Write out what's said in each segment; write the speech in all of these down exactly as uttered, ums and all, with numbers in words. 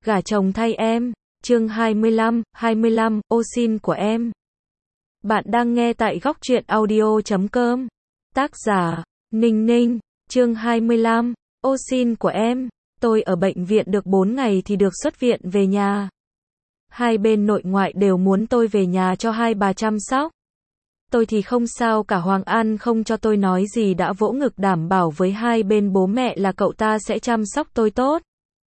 Gả chồng thay em, chương hai mươi lăm, hai mươi lăm, ô xin của em. Bạn đang nghe tại góc truyện audio chấm com. Tác giả, Ninh Ninh, chương hai mươi lăm, ô xin của em. Tôi ở bệnh viện được bốn ngày thì được xuất viện về nhà. Hai bên nội ngoại đều muốn tôi về nhà cho hai bà chăm sóc. Tôi thì không sao cả, Hoàng An không cho tôi nói gì đã vỗ ngực đảm bảo với hai bên bố mẹ là cậu ta sẽ chăm sóc tôi tốt.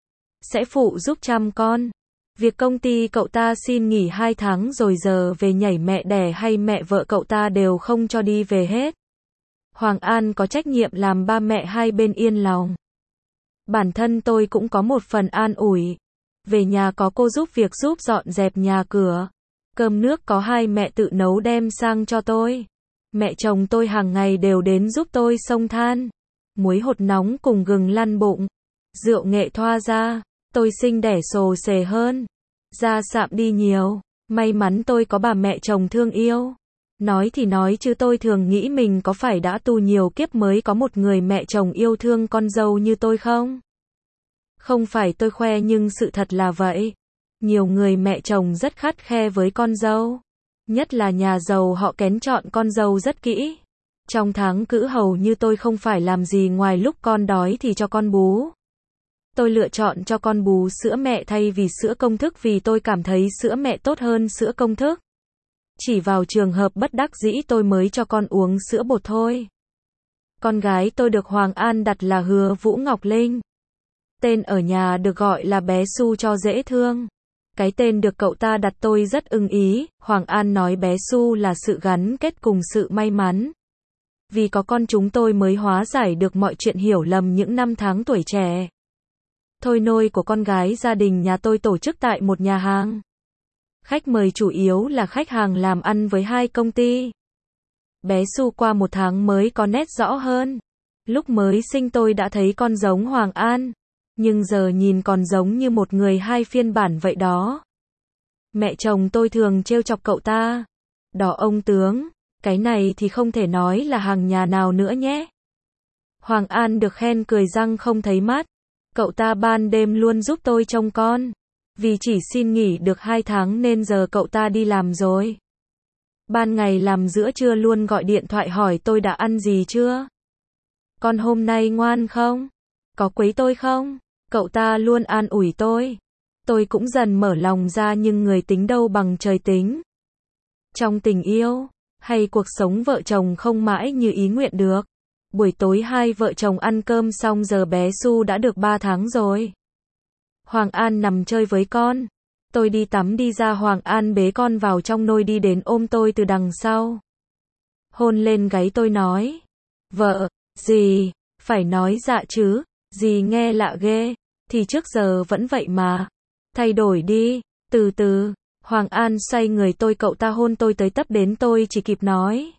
Sẽ phụ giúp chăm con. Việc công ty cậu ta xin nghỉ hai tháng rồi giờ về nhảy mẹ đẻ hay mẹ vợ cậu ta đều không cho đi về hết. Hoàng An có trách nhiệm làm ba mẹ hai bên yên lòng. Bản thân tôi cũng có một phần an ủi. Về nhà có cô giúp việc, giúp dọn dẹp nhà cửa. Cơm nước có hai mẹ tự nấu đem sang cho tôi. Mẹ chồng tôi hàng ngày đều đến giúp tôi xông than. Muối hột nóng cùng gừng lăn bụng. Rượu nghệ thoa ra. Tôi sinh đẻ xồ xề hơn. Da sạm đi nhiều. May mắn tôi có bà mẹ chồng thương yêu. Nói thì nói chứ tôi thường nghĩ mình có phải đã tu nhiều kiếp mới có một người mẹ chồng yêu thương con dâu như tôi không? Không phải tôi khoe nhưng sự thật là vậy. Nhiều người mẹ chồng rất khắt khe với con dâu. Nhất là nhà giàu, họ kén chọn con dâu rất kỹ. Trong tháng cữ hầu như tôi không phải làm gì ngoài lúc con đói thì cho con bú. Tôi lựa chọn cho con bú sữa mẹ thay vì sữa công thức vì tôi cảm thấy sữa mẹ tốt hơn sữa công thức. Chỉ vào trường hợp bất đắc dĩ tôi mới cho con uống sữa bột thôi. Con gái tôi được Hoàng An đặt là Hứa Vũ Ngọc Linh. Tên ở nhà được gọi là bé Su cho dễ thương. Cái tên được cậu ta đặt tôi rất ưng ý. Hoàng An nói bé Su là sự gắn kết cùng sự may mắn. Vì có con chúng tôi mới hóa giải được mọi chuyện hiểu lầm những năm tháng tuổi trẻ. Thôi nôi của con gái gia đình nhà tôi tổ chức tại một nhà hàng. Khách mời chủ yếu là khách hàng làm ăn với hai công ty. Bé Su qua một tháng mới có nét rõ hơn. Lúc mới sinh tôi đã thấy con giống Hoàng An. Nhưng giờ nhìn còn giống như một người hai phiên bản vậy đó. Mẹ chồng tôi thường trêu chọc cậu ta. Đỏ ông tướng, cái này thì không thể nói là hàng nhà nào nữa nhé. Hoàng An được khen cười răng không thấy mắt. Cậu ta ban đêm luôn giúp tôi trông con. Vì chỉ xin nghỉ được hai tháng nên giờ cậu ta đi làm rồi. Ban ngày làm giữa trưa luôn gọi điện thoại hỏi tôi đã ăn gì chưa. Con hôm nay ngoan không? Có quấy tôi không? Cậu ta luôn an ủi tôi. Tôi cũng dần mở lòng ra nhưng người tính đâu bằng trời tính. Trong tình yêu, hay cuộc sống vợ chồng không mãi như ý nguyện được. Buổi tối hai vợ chồng ăn cơm xong giờ bé Su đã được ba tháng rồi. Hoàng An nằm chơi với con. Tôi đi tắm đi ra, Hoàng An bế con vào trong nôi đi đến ôm tôi từ đằng sau. Hôn lên gáy tôi nói. Vợ, gì, phải nói dạ chứ, gì nghe lạ ghê, thì trước giờ vẫn vậy mà. Thay đổi đi, từ từ, Hoàng An xoay người tôi, cậu ta hôn tôi tới tấp đến tôi chỉ kịp nói.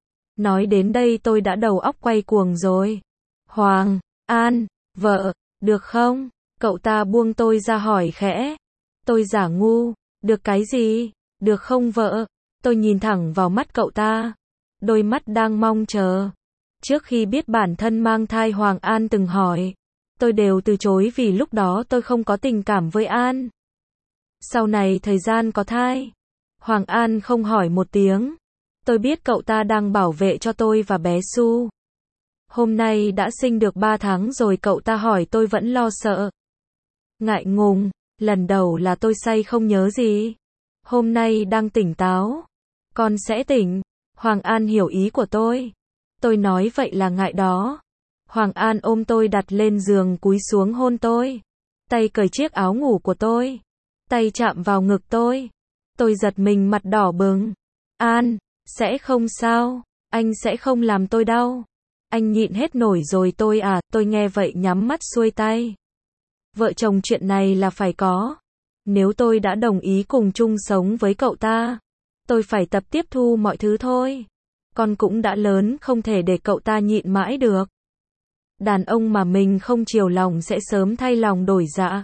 Nói đến đây tôi đã đầu óc quay cuồng rồi. Hoàng An, vợ, được không? Cậu ta buông tôi ra hỏi khẽ. Tôi giả ngu, được cái gì? Được không vợ? Tôi nhìn thẳng vào mắt cậu ta. Đôi mắt đang mong chờ. Trước khi biết bản thân mang thai Hoàng An từng hỏi. Tôi đều từ chối vì lúc đó tôi không có tình cảm với An. Sau này thời gian có thai. Hoàng An không hỏi một tiếng. Tôi biết cậu ta đang bảo vệ cho tôi và bé Su. Hôm nay đã sinh được ba tháng rồi cậu ta hỏi tôi vẫn lo sợ. Ngại ngùng, lần đầu là tôi say không nhớ gì. Hôm nay đang tỉnh táo. Con sẽ tỉnh. Hoàng An hiểu ý của tôi. Tôi nói vậy là ngại đó. Hoàng An ôm tôi đặt lên giường cúi xuống hôn tôi. Tay cởi chiếc áo ngủ của tôi. Tay chạm vào ngực tôi. Tôi giật mình mặt đỏ bừng. An, sẽ không sao. Anh sẽ không làm tôi đau. Anh nhịn hết nổi rồi tôi à. Tôi nghe vậy nhắm mắt xuôi tay. Vợ chồng chuyện này là phải có. Nếu tôi đã đồng ý cùng chung sống với cậu ta, tôi phải tập tiếp thu mọi thứ thôi. Con cũng đã lớn, không thể để cậu ta nhịn mãi được. Đàn ông mà mình không chiều lòng sẽ sớm thay lòng đổi dạ.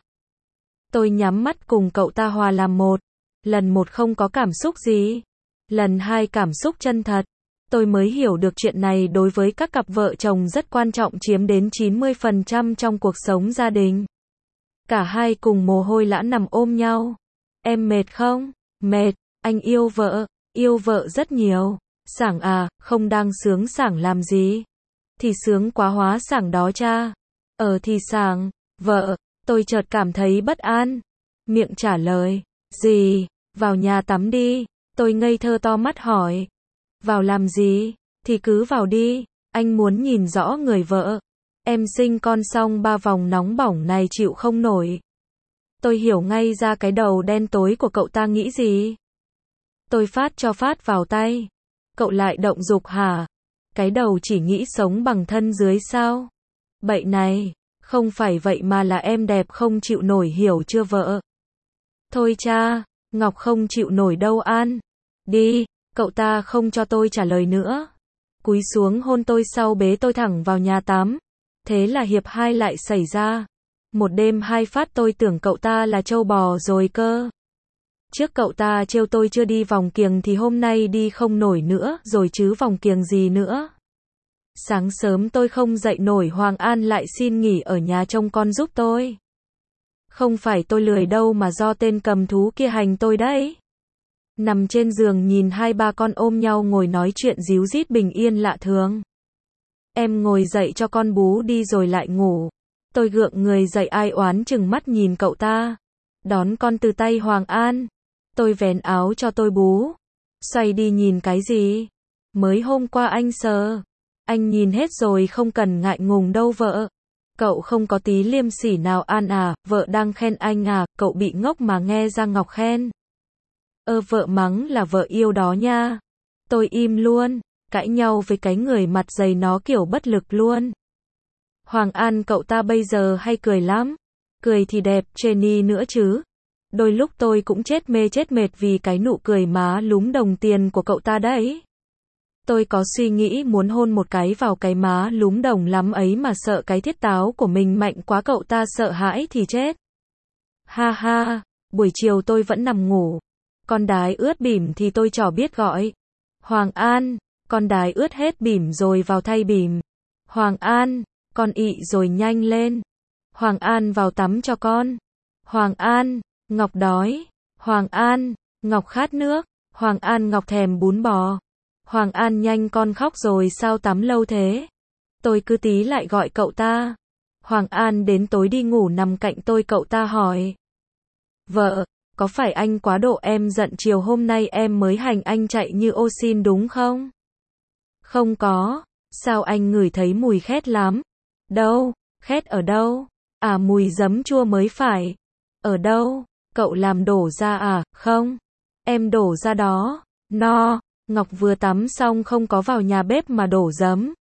Tôi nhắm mắt cùng cậu ta hòa làm một. Lần một không có cảm xúc gì. Lần hai cảm xúc chân thật. Tôi mới hiểu được chuyện này đối với các cặp vợ chồng rất quan trọng, chiếm đến chín mươi phần trăm trong cuộc sống gia đình. Cả hai cùng mồ hôi lã nằm ôm nhau. Em mệt không? Mệt, anh yêu vợ, yêu vợ rất nhiều. Sảng à, không đang sướng sảng làm gì? Thì sướng quá hóa sảng đó cha. Ờ thì sảng, vợ, tôi chợt cảm thấy bất an. Miệng trả lời, gì, vào nhà tắm đi. Tôi ngây thơ to mắt hỏi. Vào làm gì? Thì cứ vào đi, anh muốn nhìn rõ người vợ. Em sinh con xong ba vòng nóng bỏng này chịu không nổi. Tôi hiểu ngay ra cái đầu đen tối của cậu ta nghĩ gì. Tôi phát cho phát vào tay. Cậu lại động dục hả? Cái đầu chỉ nghĩ sống bằng thân dưới sao? Bậy này, không phải vậy mà là em đẹp không chịu nổi hiểu chưa vợ? Thôi cha, Ngọc không chịu nổi đâu An. Đi, cậu ta không cho tôi trả lời nữa. Cúi xuống hôn tôi sau bế tôi thẳng vào nhà tắm. Thế là hiệp hai lại xảy ra. Một đêm hai phát tôi tưởng cậu ta là trâu bò rồi cơ. Trước cậu ta trêu tôi chưa đi vòng kiềng thì hôm nay đi không nổi nữa rồi chứ vòng kiềng gì nữa. Sáng sớm tôi không dậy nổi Hoàng An lại xin nghỉ ở nhà trông con giúp tôi. Không phải tôi lười đâu mà do tên cầm thú kia hành tôi đấy. Nằm trên giường nhìn hai ba con ôm nhau ngồi nói chuyện díu dít bình yên lạ thường. Em ngồi dậy cho con bú đi rồi lại ngủ. Tôi gượng người dậy ai oán chừng mắt nhìn cậu ta. Đón con từ tay Hoàng An. Tôi vén áo cho tôi bú. Xoay đi nhìn cái gì? Mới hôm qua anh sờ. Anh nhìn hết rồi không cần ngại ngùng đâu vợ. Cậu không có tí liêm sỉ nào An à, vợ đang khen anh à, cậu bị ngốc mà nghe Giang Ngọc khen. Ơ vợ mắng là vợ yêu đó nha. Tôi im luôn, cãi nhau với cái người mặt dày nó kiểu bất lực luôn. Hoàng An cậu ta bây giờ hay cười lắm. Cười thì đẹp, Jenny nữa chứ. Đôi lúc tôi cũng chết mê chết mệt vì cái nụ cười má lúm đồng tiền của cậu ta đấy. Tôi có suy nghĩ muốn hôn một cái vào cái má lúm đồng lắm ấy mà sợ cái thiết táo của mình mạnh quá cậu ta sợ hãi thì chết. Ha ha, buổi chiều tôi vẫn nằm ngủ. Con đái ướt bỉm thì tôi chả biết gọi. Hoàng An, con đái ướt hết bỉm rồi vào thay bỉm. Hoàng An, con ị rồi nhanh lên. Hoàng An vào tắm cho con. Hoàng An, Ngọc đói. Hoàng An, Ngọc khát nước. Hoàng An Ngọc thèm bún bò. Hoàng An nhanh con khóc rồi sao tắm lâu thế? Tôi cứ tí lại gọi cậu ta. Hoàng An đến tối đi ngủ nằm cạnh tôi cậu ta hỏi. Vợ, có phải anh quá độ em giận chiều hôm nay em mới hành anh chạy như ô xin đúng không? Không có, sao anh ngửi thấy mùi khét lắm? Đâu, khét ở đâu? À mùi giấm chua mới phải. Ở đâu? Cậu làm đổ ra à? Không, em đổ ra đó. No. Ngọc vừa tắm xong không có vào nhà bếp mà đổ giấm.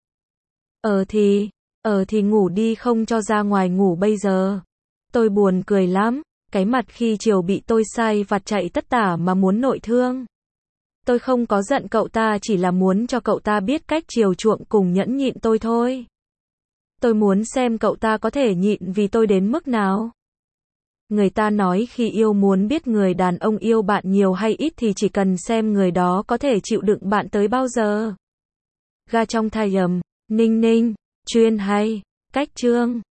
Ờ thì, ờ thì ngủ đi không cho ra ngoài ngủ bây giờ. Tôi buồn cười lắm, cái mặt khi chiều bị tôi sai vặt chạy tất tả mà muốn nội thương. Tôi không có giận cậu ta chỉ là muốn cho cậu ta biết cách chiều chuộng cùng nhẫn nhịn tôi thôi. Tôi muốn xem cậu ta có thể nhịn vì tôi đến mức nào. Người ta nói khi yêu muốn biết người đàn ông yêu bạn nhiều hay ít thì chỉ cần xem người đó có thể chịu đựng bạn tới bao giờ. Ga trong thai ầm, ninh ninh, chuyên hay, cách chương.